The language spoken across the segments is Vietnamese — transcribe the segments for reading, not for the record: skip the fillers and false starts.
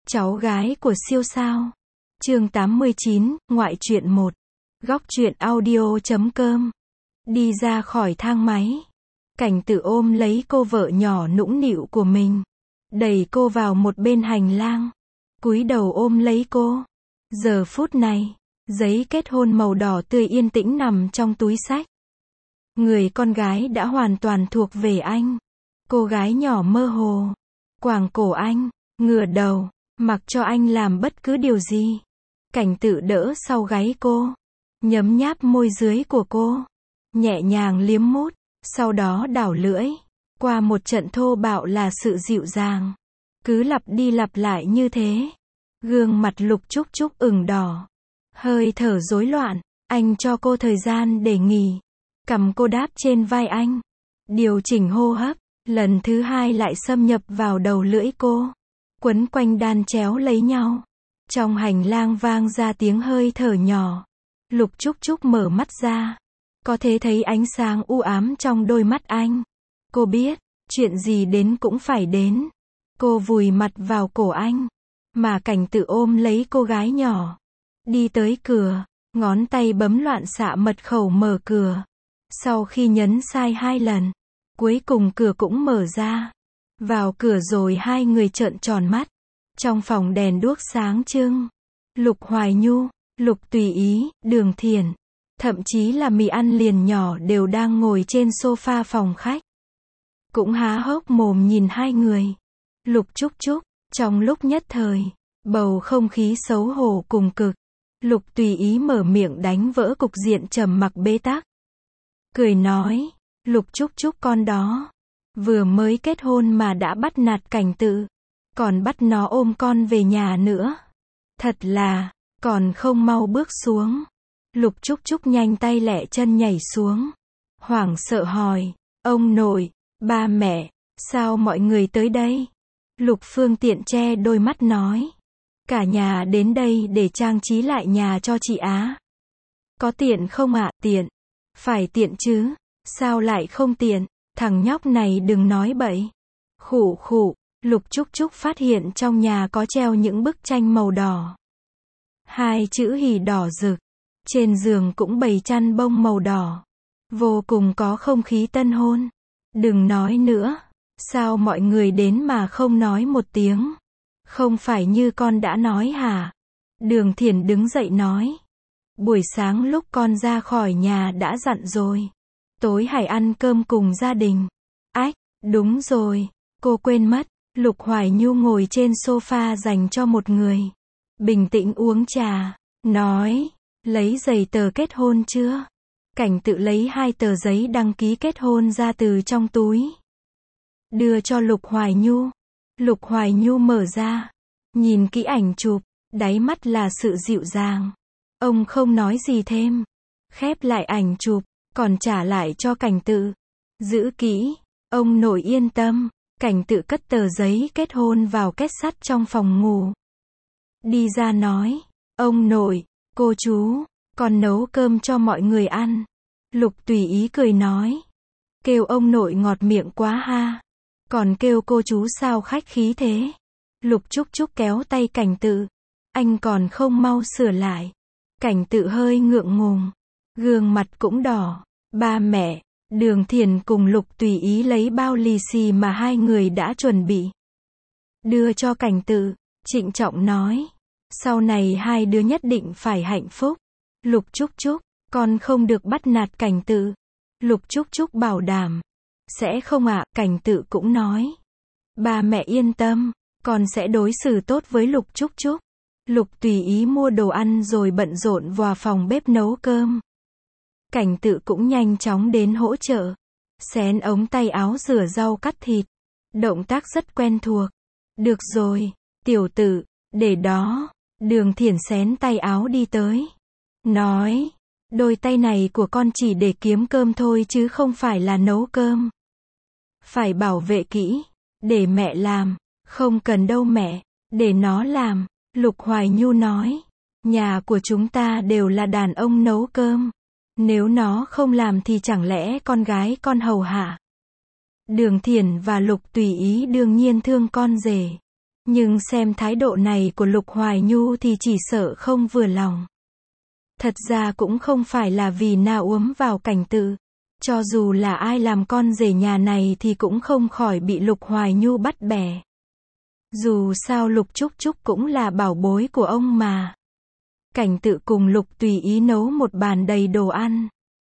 Cháu gái của siêu sao. Chương 89, ngoại truyện 1. Góc truyện audio.com. Đi ra khỏi thang máy. Cảnh Tự ôm lấy cô vợ nhỏ nũng nịu của mình, đẩy cô vào một bên hành lang, cúi đầu ôm lấy cô. Giờ phút này, giấy kết hôn màu đỏ tươi yên tĩnh nằm trong túi xách. Người con gái đã hoàn toàn thuộc về anh. Cô gái nhỏ mơ hồ quàng cổ anh, ngửa đầu, mặc cho anh làm bất cứ điều gì. Cảnh Tự đỡ sau gáy cô, nhấm nháp môi dưới của cô, nhẹ nhàng liếm mút, sau đó đảo lưỡi qua một trận thô bạo là sự dịu dàng. Cứ lặp đi lặp lại như thế. Gương mặt Lục Trúc Trúc ửng đỏ, hơi thở rối loạn. Anh cho cô thời gian để nghỉ, cầm cô đáp trên vai anh, điều chỉnh hô hấp. Lần thứ hai lại xâm nhập vào đầu lưỡi cô, quấn quanh đan chéo lấy nhau. Trong hành lang vang ra tiếng hơi thở nhỏ. Lục Trúc Trúc mở mắt ra, có thể thấy ánh sáng u ám trong đôi mắt anh. Cô biết, chuyện gì đến cũng phải đến. Cô vùi mặt vào cổ anh, mà Cảnh Tự ôm lấy cô gái nhỏ, đi tới cửa, ngón tay bấm loạn xạ mật khẩu mở cửa. Sau khi nhấn sai 2 lần, cuối cùng cửa cũng mở ra. Vào cửa rồi hai người trợn tròn mắt. Trong phòng đèn đuốc sáng trưng. Lục Hoài Nhu, Lục Tùy Ý, Đường Thiển, thậm chí là mì ăn liền nhỏ đều đang ngồi trên sofa phòng khách, cũng há hốc mồm nhìn hai người. Lục Trúc Trúc, trong lúc nhất thời, bầu không khí xấu hổ cùng cực. Lục Tùy Ý mở miệng đánh vỡ cục diện trầm mặc bế tắc. Cười nói, Lục Trúc Trúc con đó, vừa mới kết hôn mà đã bắt nạt Cảnh Tự, còn bắt nó ôm con về nhà nữa. Thật là, còn không mau bước xuống. Lục Trúc Trúc nhanh tay lẹ chân nhảy xuống, hoảng sợ hỏi, ông nội, ba mẹ, sao mọi người tới đây? Lục Phương Tiện che đôi mắt nói, cả nhà đến đây để trang trí lại nhà cho chị Á. Có tiện không ạ? Tiện. Phải tiện chứ, sao lại không tiện? Thằng nhóc này đừng nói bậy. Khụ khụ. Lục Trúc Trúc phát hiện trong nhà có treo những bức tranh màu đỏ. 2 chữ hỉ đỏ rực. Trên giường cũng bày chăn bông màu đỏ. Vô cùng có không khí tân hôn. Đừng nói nữa. Sao mọi người đến mà không nói một tiếng? Không phải như con đã nói hả? Đường Thiển đứng dậy nói. Buổi sáng lúc con ra khỏi nhà đã dặn rồi. Tối hãy ăn cơm cùng gia đình. Ách, đúng rồi. Cô quên mất. Lục Hoài Nhu ngồi trên sofa dành cho một người, bình tĩnh uống trà, nói, lấy giấy tờ kết hôn chưa? Cảnh Tự lấy 2 tờ giấy đăng ký kết hôn ra từ trong túi, đưa cho Lục Hoài Nhu. Lục Hoài Nhu mở ra, nhìn kỹ ảnh chụp, đáy mắt là sự dịu dàng. Ông không nói gì thêm, khép lại ảnh chụp, còn trả lại cho Cảnh Tự. Giữ kỹ, ông nội yên tâm. Cảnh Tự cất tờ giấy kết hôn vào két sắt trong phòng ngủ. Đi ra nói, ông nội, cô chú, con nấu cơm cho mọi người ăn. Lục Tùy Ý cười nói, kêu ông nội ngọt miệng quá ha. Còn kêu cô chú sao khách khí thế? Lục Trúc Trúc kéo tay Cảnh Tự, anh còn không mau sửa lại. Cảnh Tự hơi ngượng ngùng, gương mặt cũng đỏ. Ba mẹ, Đường Thiển cùng Lục Tùy Ý lấy bao lì xì mà hai người đã chuẩn bị, đưa cho Cảnh Tự, trịnh trọng nói, sau này hai đứa nhất định phải hạnh phúc. Lục Trúc Trúc, con không được bắt nạt Cảnh Tự. Lục Trúc Trúc bảo đảm, sẽ không ạ. Cảnh Tự cũng nói, ba mẹ yên tâm, con sẽ đối xử tốt với Lục Trúc Trúc. Lục Tùy Ý mua đồ ăn rồi bận rộn vào phòng bếp nấu cơm. Cảnh Tự cũng nhanh chóng đến hỗ trợ, xén ống tay áo rửa rau cắt thịt, động tác rất quen thuộc. Được rồi, tiểu Tự, để đó. Đường Thiển xén tay áo đi tới, nói, đôi tay này của con chỉ để kiếm cơm thôi chứ không phải là nấu cơm. Phải bảo vệ kỹ, để mẹ làm. Không cần đâu mẹ, để nó làm. Lục Hoài Nhu nói, nhà của chúng ta đều là đàn ông nấu cơm. Nếu nó không làm thì chẳng lẽ con gái con hầu hạ? Đường Thiển và Lục Tùy Ý đương nhiên thương con rể, Nhưng xem thái độ này của Lục Hoài Nhu thì chỉ sợ không vừa lòng. Thật ra cũng không phải là vì nào uống vào Cảnh Tự. Cho dù là ai làm con rể nhà này thì cũng không khỏi bị Lục Hoài Nhu bắt bẻ. Dù sao Lục Trúc Trúc cũng là bảo bối của ông mà. Cảnh Tự cùng Lục Tùy Ý nấu một bàn đầy đồ ăn.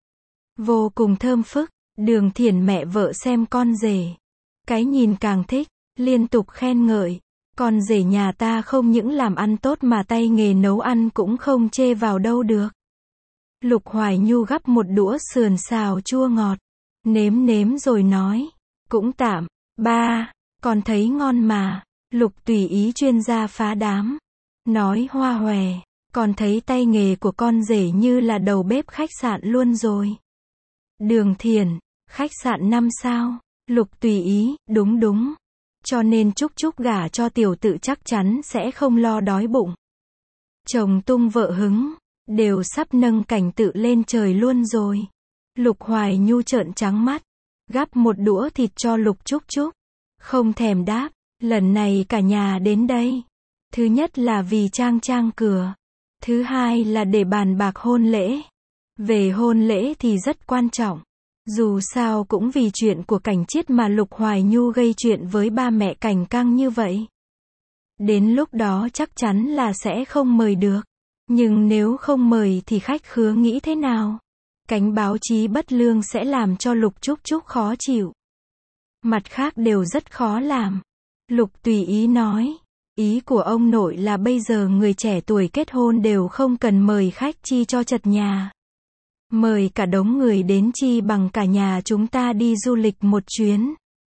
Vô cùng thơm phức, Đường Thiển mẹ vợ xem con rể. Cái nhìn càng thích, liên tục khen ngợi. Con rể nhà ta không những làm ăn tốt mà tay nghề nấu ăn cũng không chê vào đâu được. Lục Hoài Nhu gắp một đũa sườn xào chua ngọt. Nếm nếm rồi nói. Cũng tạm, ba, con thấy ngon mà. Lục Tùy Ý chuyên gia phá đám. Nói hoa hòe, con thấy tay nghề của con rể như là đầu bếp khách sạn luôn rồi. Đường Thiển, khách sạn 5 sao. Lục Tùy Ý, đúng đúng. Cho nên Trúc Trúc gả cho Tiểu Tự chắc chắn sẽ không lo đói bụng. Chồng tung vợ hứng, đều sắp nâng Cảnh Tự lên trời luôn rồi. Lục Hoài Nhu trợn trắng mắt, gắp một đũa thịt cho Lục Trúc Trúc. Không thèm đáp, lần này cả nhà đến đây. Thứ nhất là vì trang trang cửa. Thứ hai là để bàn bạc hôn lễ. Về hôn lễ thì rất quan trọng. Dù sao cũng vì chuyện của Cảnh Chiết mà Lục Hoài Nhu gây chuyện với ba mẹ Cảnh Căng như vậy. Đến lúc đó chắc chắn là sẽ không mời được. Nhưng nếu không mời thì khách khứa nghĩ thế nào? Cánh báo chí bất lương sẽ làm cho Lục Trúc Trúc khó chịu. Mặt khác đều rất khó làm. Lục Tùy Ý nói. Ý của ông nội là bây giờ người trẻ tuổi kết hôn đều không cần mời khách chi cho chật nhà. Mời cả đống người đến chi bằng cả nhà chúng ta đi du lịch một chuyến.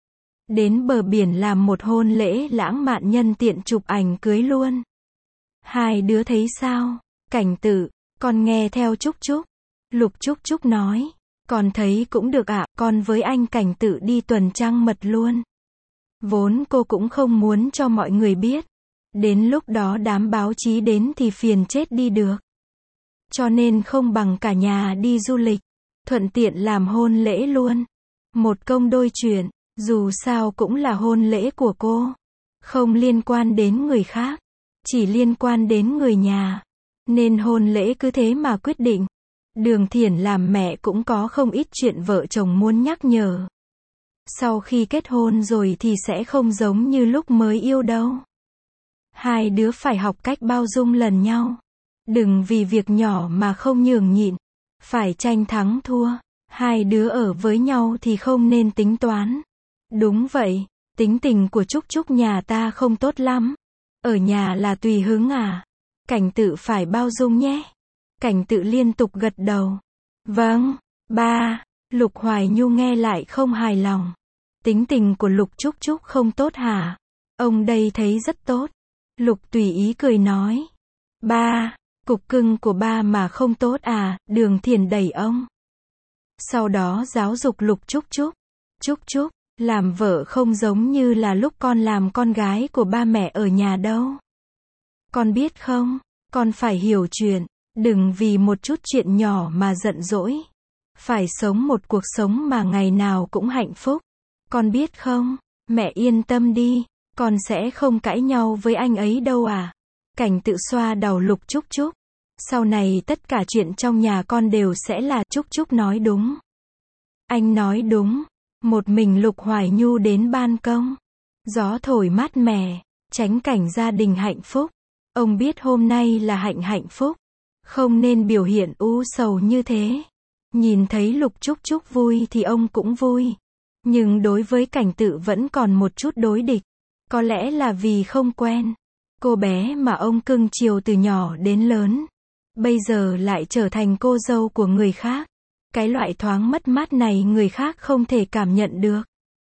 Đến bờ biển làm một hôn lễ lãng mạn nhân tiện chụp ảnh cưới luôn. Hai đứa thấy sao? Cảnh Tự, con nghe theo Trúc Trúc. Lục Trúc Trúc nói. Con thấy cũng được ạ, con với anh Cảnh Tự đi tuần trăng mật luôn. Vốn cô cũng không muốn cho mọi người biết. Đến lúc đó đám báo chí đến thì phiền chết đi được. Cho nên không bằng cả nhà đi du lịch, thuận tiện làm hôn lễ luôn. Một công đôi chuyện, dù sao cũng là hôn lễ của cô. Không liên quan đến người khác, chỉ liên quan đến người nhà. Nên hôn lễ cứ thế mà quyết định. Đường Thiển làm mẹ cũng có không ít chuyện vợ chồng muốn nhắc nhở. Sau khi kết hôn rồi thì sẽ không giống như lúc mới yêu đâu. Hai đứa phải học cách bao dung lần nhau. Đừng vì việc nhỏ mà không nhường nhịn. Phải tranh thắng thua. Hai đứa ở với nhau thì không nên tính toán. Đúng vậy, tính tình của Trúc Trúc nhà ta không tốt lắm. Ở nhà là tùy hứng à. Cảnh Tự phải bao dung nhé. Cảnh Tự liên tục gật đầu. Vâng, ba. Lục Hoài Nhu nghe lại không hài lòng. Tính tình của Lục Trúc Trúc không tốt hả? Ông đây thấy rất tốt. Lục Tùy Ý cười nói. Ba, cục cưng của ba mà không tốt à? Đường Thiển đẩy ông. Sau đó giáo dục Lục Trúc Trúc. Trúc Trúc, làm vợ không giống như là lúc con làm con gái của ba mẹ ở nhà đâu. Con biết không, con phải hiểu chuyện, đừng vì một chút chuyện nhỏ mà giận dỗi. Phải sống một cuộc sống mà ngày nào cũng hạnh phúc. Con biết không, mẹ yên tâm đi, con sẽ không cãi nhau với anh ấy đâu à. Cảnh Tự xoa đầu Lục Trúc Trúc. Sau này tất cả chuyện trong nhà con đều sẽ là Trúc Trúc nói đúng. Anh nói đúng. Một mình Lục Hoài Nhu đến ban công. Gió thổi mát mẻ, tránh cảnh gia đình hạnh phúc. Ông biết hôm nay là hạnh phúc. Không nên biểu hiện u sầu như thế. Nhìn thấy Lục Trúc Trúc vui thì ông cũng vui. Nhưng đối với Cảnh Tự vẫn còn một chút đối địch. Có lẽ là vì không quen. Cô bé mà ông cưng chiều từ nhỏ đến lớn. Bây giờ lại trở thành cô dâu của người khác. Cái loại thoáng mất mát này người khác không thể cảm nhận được.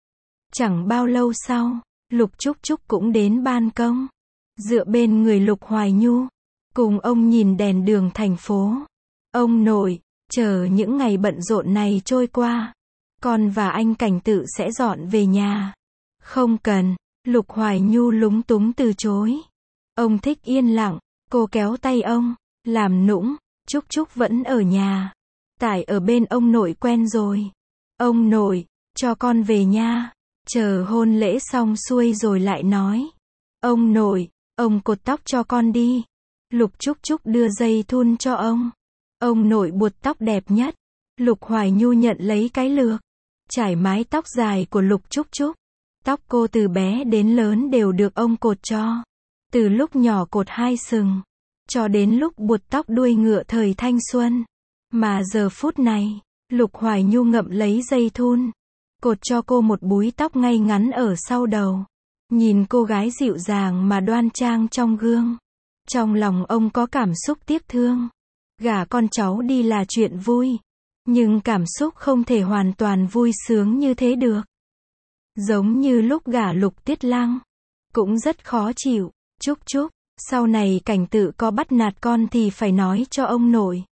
Chẳng bao lâu sau, Lục Trúc Trúc cũng đến ban công. Dựa bên người Lục Hoài Nhu. Cùng ông nhìn đèn đường thành phố. Ông nội, chờ những ngày bận rộn này trôi qua. Con và anh Cảnh Tự sẽ dọn về nhà. Không cần, Lục Hoài Nhu lúng túng từ chối. Ông thích yên lặng, cô kéo tay ông, làm nũng, Trúc Trúc vẫn ở nhà. Tại ở bên ông nội quen rồi. Ông nội, cho con về nha. Chờ hôn lễ xong xuôi rồi lại nói. Ông nội, ông cột tóc cho con đi. Lục Trúc Trúc đưa dây thun cho ông. Ông nội buộc tóc đẹp nhất. Lục Hoài Nhu nhận lấy cái lược, trải mái tóc dài của Lục Trúc Trúc. Tóc cô từ bé đến lớn đều được ông cột cho. Từ lúc nhỏ cột 2 sừng, cho đến lúc buộc tóc đuôi ngựa thời thanh xuân. Mà giờ phút này, Lục Hoài Nhu ngậm lấy dây thun, cột cho cô một búi tóc ngay ngắn ở sau đầu. Nhìn cô gái dịu dàng mà đoan trang trong gương, trong lòng ông có cảm xúc tiếc thương. Gả con cháu đi là chuyện vui, nhưng cảm xúc không thể hoàn toàn vui sướng như thế được. Giống như lúc gả Lục Tiết Lăng, cũng rất khó chịu. Trúc Trúc, sau này Cảnh Tự có bắt nạt con thì phải nói cho ông nội.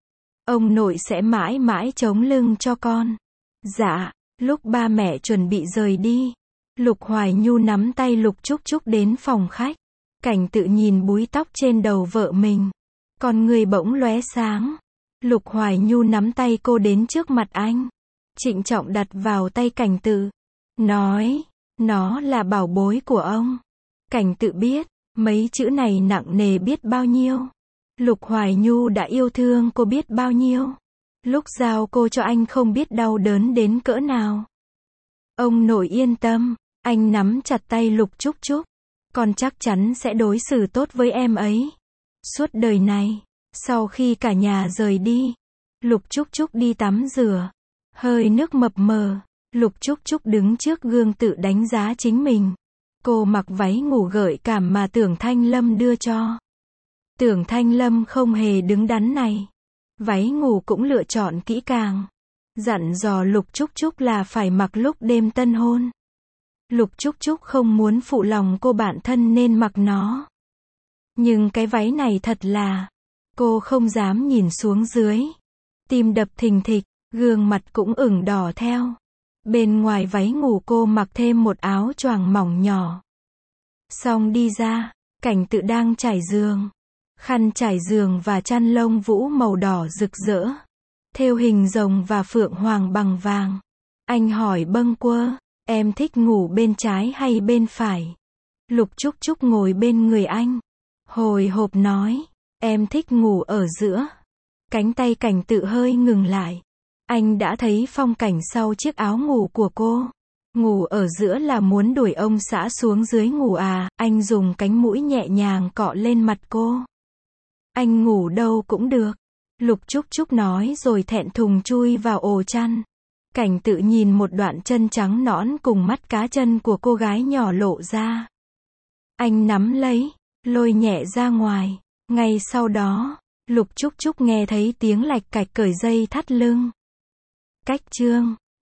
Ông nội sẽ mãi mãi chống lưng cho con. Dạ. Lúc ba mẹ chuẩn bị rời đi, Lục Hoài Nhu nắm tay Lục Trúc Trúc đến phòng khách. Cảnh Tự nhìn búi tóc trên đầu vợ mình, con người bỗng lóe sáng. Lục Hoài Nhu nắm tay cô đến trước mặt anh, trịnh trọng đặt vào tay Cảnh Tự, nói, nó là bảo bối của ông. Cảnh Tự biết, mấy chữ này nặng nề biết bao nhiêu. Lục Hoài Nhu đã yêu thương cô biết bao nhiêu. Lúc giao cô cho anh không biết đau đớn đến cỡ nào. Ông nội yên tâm, anh nắm chặt tay Lục Trúc Trúc. Con chắc chắn sẽ đối xử tốt với em ấy. Suốt đời này, sau khi cả nhà rời đi, Lục Trúc Trúc đi tắm rửa. Hơi nước mập mờ, Lục Trúc Trúc đứng trước gương tự đánh giá chính mình. Cô mặc váy ngủ gợi cảm mà Tưởng Thanh Lâm đưa cho. Tưởng Thanh Lâm không hề đứng đắn này. Váy ngủ cũng lựa chọn kỹ càng. Dặn dò Lục Trúc Trúc là phải mặc lúc đêm tân hôn. Lục Trúc Trúc không muốn phụ lòng cô bạn thân nên mặc nó. Nhưng cái váy này thật là, cô không dám nhìn xuống dưới. Tim đập thình thịch, gương mặt cũng ửng đỏ theo. Bên ngoài váy ngủ cô mặc thêm một áo choàng mỏng nhỏ. Xong đi ra, Cảnh Tự đang trải giường. Khăn trải giường và chăn lông vũ màu đỏ rực rỡ, thêu hình rồng và phượng hoàng bằng vàng. Anh hỏi bâng quơ, em thích ngủ bên trái hay bên phải? Lục Trúc Trúc ngồi bên người anh, hồi hộp nói, em thích ngủ ở giữa. Cánh tay Cảnh Tự hơi ngừng lại. Anh đã thấy phong cảnh sau chiếc áo ngủ của cô. Ngủ ở giữa là muốn đuổi ông xã xuống dưới ngủ à? Anh dùng cánh mũi nhẹ nhàng cọ lên mặt cô. Anh ngủ đâu cũng được. Lục Trúc Trúc nói rồi thẹn thùng chui vào ổ chăn. Cảnh Tự nhìn một đoạn chân trắng nõn cùng mắt cá chân của cô gái nhỏ lộ ra. Anh nắm lấy, lôi nhẹ ra ngoài. Ngay sau đó, Lục Trúc Trúc nghe thấy tiếng lạch cạch cởi dây thắt lưng. Cách chương